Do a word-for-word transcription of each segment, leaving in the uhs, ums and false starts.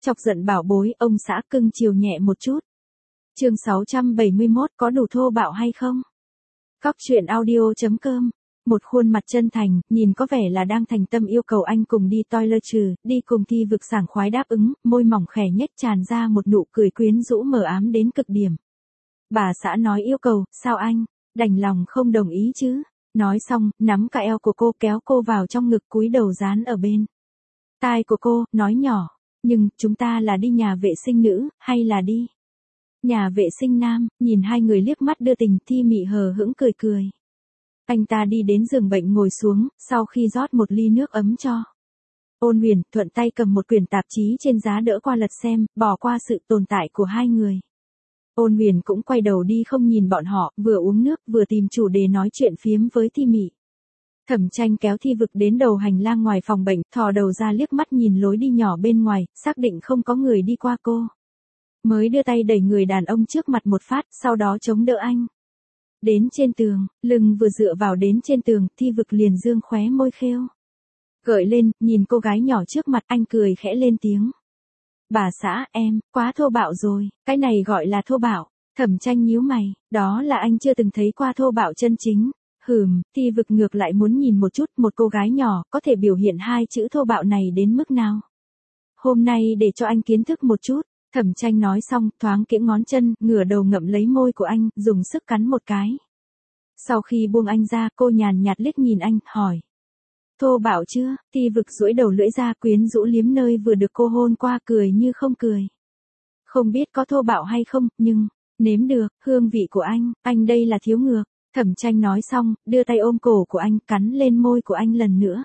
Chọc giận bảo bối, ông xã cưng chiều nhẹ một chút. Chương sáu trăm bảy mươi mốt, có đủ thô bạo hay không? Cóc truyện audio chấm com. Một khuôn mặt chân thành, nhìn có vẻ là đang thành tâm yêu cầu anh cùng đi toilet trừ, đi cùng Thi Vực sảng khoái đáp ứng, môi mỏng khẽ nhếch tràn ra một nụ cười quyến rũ mờ ám đến cực điểm. Bà xã nói yêu cầu, sao anh, đành lòng không đồng ý chứ? Nói xong, nắm cả eo của cô kéo cô vào trong ngực cúi đầu dán ở bên tai của cô, nói nhỏ, nhưng, chúng ta là đi nhà vệ sinh nữ, hay là đi nhà vệ sinh nam? Nhìn hai người liếc mắt đưa tình, Thi Mị hờ hững cười cười. Anh ta đi đến giường bệnh ngồi xuống, sau khi rót một ly nước ấm cho Ôn Huyền, thuận tay cầm một quyển tạp chí trên giá đỡ qua lật xem, bỏ qua sự tồn tại của hai người. Ôn Huyền cũng quay đầu đi không nhìn bọn họ, vừa uống nước vừa tìm chủ đề nói chuyện phiếm với Thi Mị. Thẩm Tranh kéo Thi Vực đến đầu hành lang ngoài phòng bệnh, thò đầu ra liếc mắt nhìn lối đi nhỏ bên ngoài, xác định không có người đi qua cô. Mới đưa tay đẩy người đàn ông trước mặt một phát, sau đó chống đỡ anh. Đến trên tường, lưng vừa dựa vào đến trên tường, Thi Vực liền dương khóe môi khêu gợi lên, nhìn cô gái nhỏ trước mặt, anh cười khẽ lên tiếng. Bà xã, em, quá thô bạo rồi, cái này gọi là thô bạo. Thẩm Tranh nhíu mày, đó là anh chưa từng thấy qua thô bạo chân chính. Hừm, Thi Vực ngược lại muốn nhìn một chút, một cô gái nhỏ, có thể biểu hiện hai chữ thô bạo này đến mức nào. Hôm nay để cho anh kiến thức một chút. Thẩm Tranh nói xong, thoáng kiễng ngón chân, ngửa đầu ngậm lấy môi của anh, dùng sức cắn một cái. Sau khi buông anh ra, cô nhàn nhạt liếc nhìn anh, hỏi. Thô bạo chưa? Thi Vực duỗi đầu lưỡi ra, quyến rũ liếm nơi vừa được cô hôn qua, cười như không cười. Không biết có thô bạo hay không, nhưng, nếm được, hương vị của anh, anh đây là thiếu ngược. Thẩm Tranh nói xong, đưa tay ôm cổ của anh, cắn lên môi của anh lần nữa.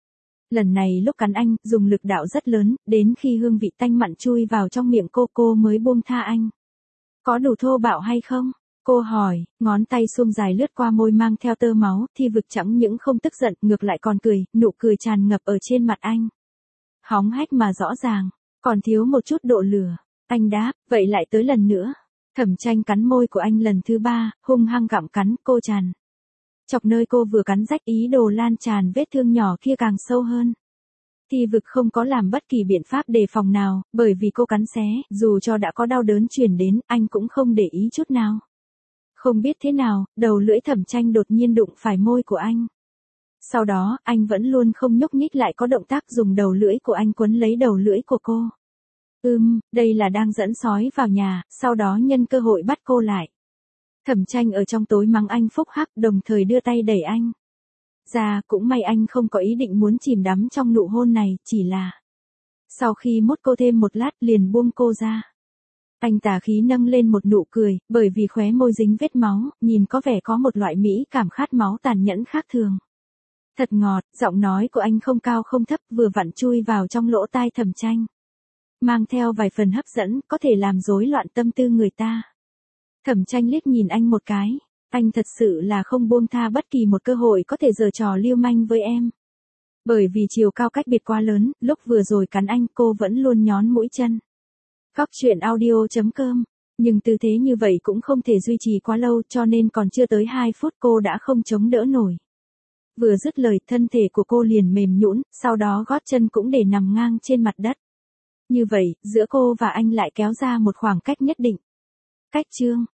Lần này lúc cắn anh, dùng lực đạo rất lớn, đến khi hương vị tanh mặn chui vào trong miệng cô cô mới buông tha anh. Có đủ thô bạo hay không? Cô hỏi, ngón tay suông dài lướt qua môi mang theo tơ máu, Thi Vực chẳng những không tức giận, ngược lại còn cười, nụ cười tràn ngập ở trên mặt anh. Hóng hách mà rõ ràng, còn thiếu một chút độ lửa. Anh đáp, vậy lại tới lần nữa. Thẩm Tranh cắn môi của anh lần thứ ba, hung hăng gặm cắn, cô tràn chọc nơi cô vừa cắn rách, ý đồ lan tràn vết thương nhỏ kia càng sâu hơn. Thi Vực không có làm bất kỳ biện pháp đề phòng nào, bởi vì cô cắn xé, dù cho đã có đau đớn truyền đến, anh cũng không để ý chút nào. Không biết thế nào, đầu lưỡi Thẩm Tranh đột nhiên đụng phải môi của anh. Sau đó, anh vẫn luôn không nhúc nhích lại có động tác dùng đầu lưỡi của anh quấn lấy đầu lưỡi của cô. Ừm, đây là đang dẫn sói vào nhà, sau đó nhân cơ hội bắt cô lại. Thẩm Tranh ở trong tối mắng anh phúc hắc, đồng thời đưa tay đẩy anh ra, cũng may anh không có ý định muốn chìm đắm trong nụ hôn này, chỉ là sau khi mút cô thêm một lát liền buông cô ra. Anh tà khí nâng lên một nụ cười, bởi vì khóe môi dính vết máu, nhìn có vẻ có một loại mỹ cảm khát máu tàn nhẫn khác thường. Thật ngọt, giọng nói của anh không cao không thấp, vừa vặn chui vào trong lỗ tai Thẩm Tranh. Mang theo vài phần hấp dẫn, có thể làm rối loạn tâm tư người ta. Thẩm Tranh liếc nhìn anh một cái, anh thật sự là không buông tha bất kỳ một cơ hội có thể giở trò lưu manh với em. Bởi vì chiều cao cách biệt quá lớn, lúc vừa rồi cắn anh cô vẫn luôn nhón mũi chân. Cóc truyện audio chấm com, nhưng tư thế như vậy cũng không thể duy trì quá lâu cho nên còn chưa tới hai phút cô đã không chống đỡ nổi. Vừa dứt lời thân thể của cô liền mềm nhũn, sau đó gót chân cũng để nằm ngang trên mặt đất. Như vậy, giữa cô và anh lại kéo ra một khoảng cách nhất định. Cách chương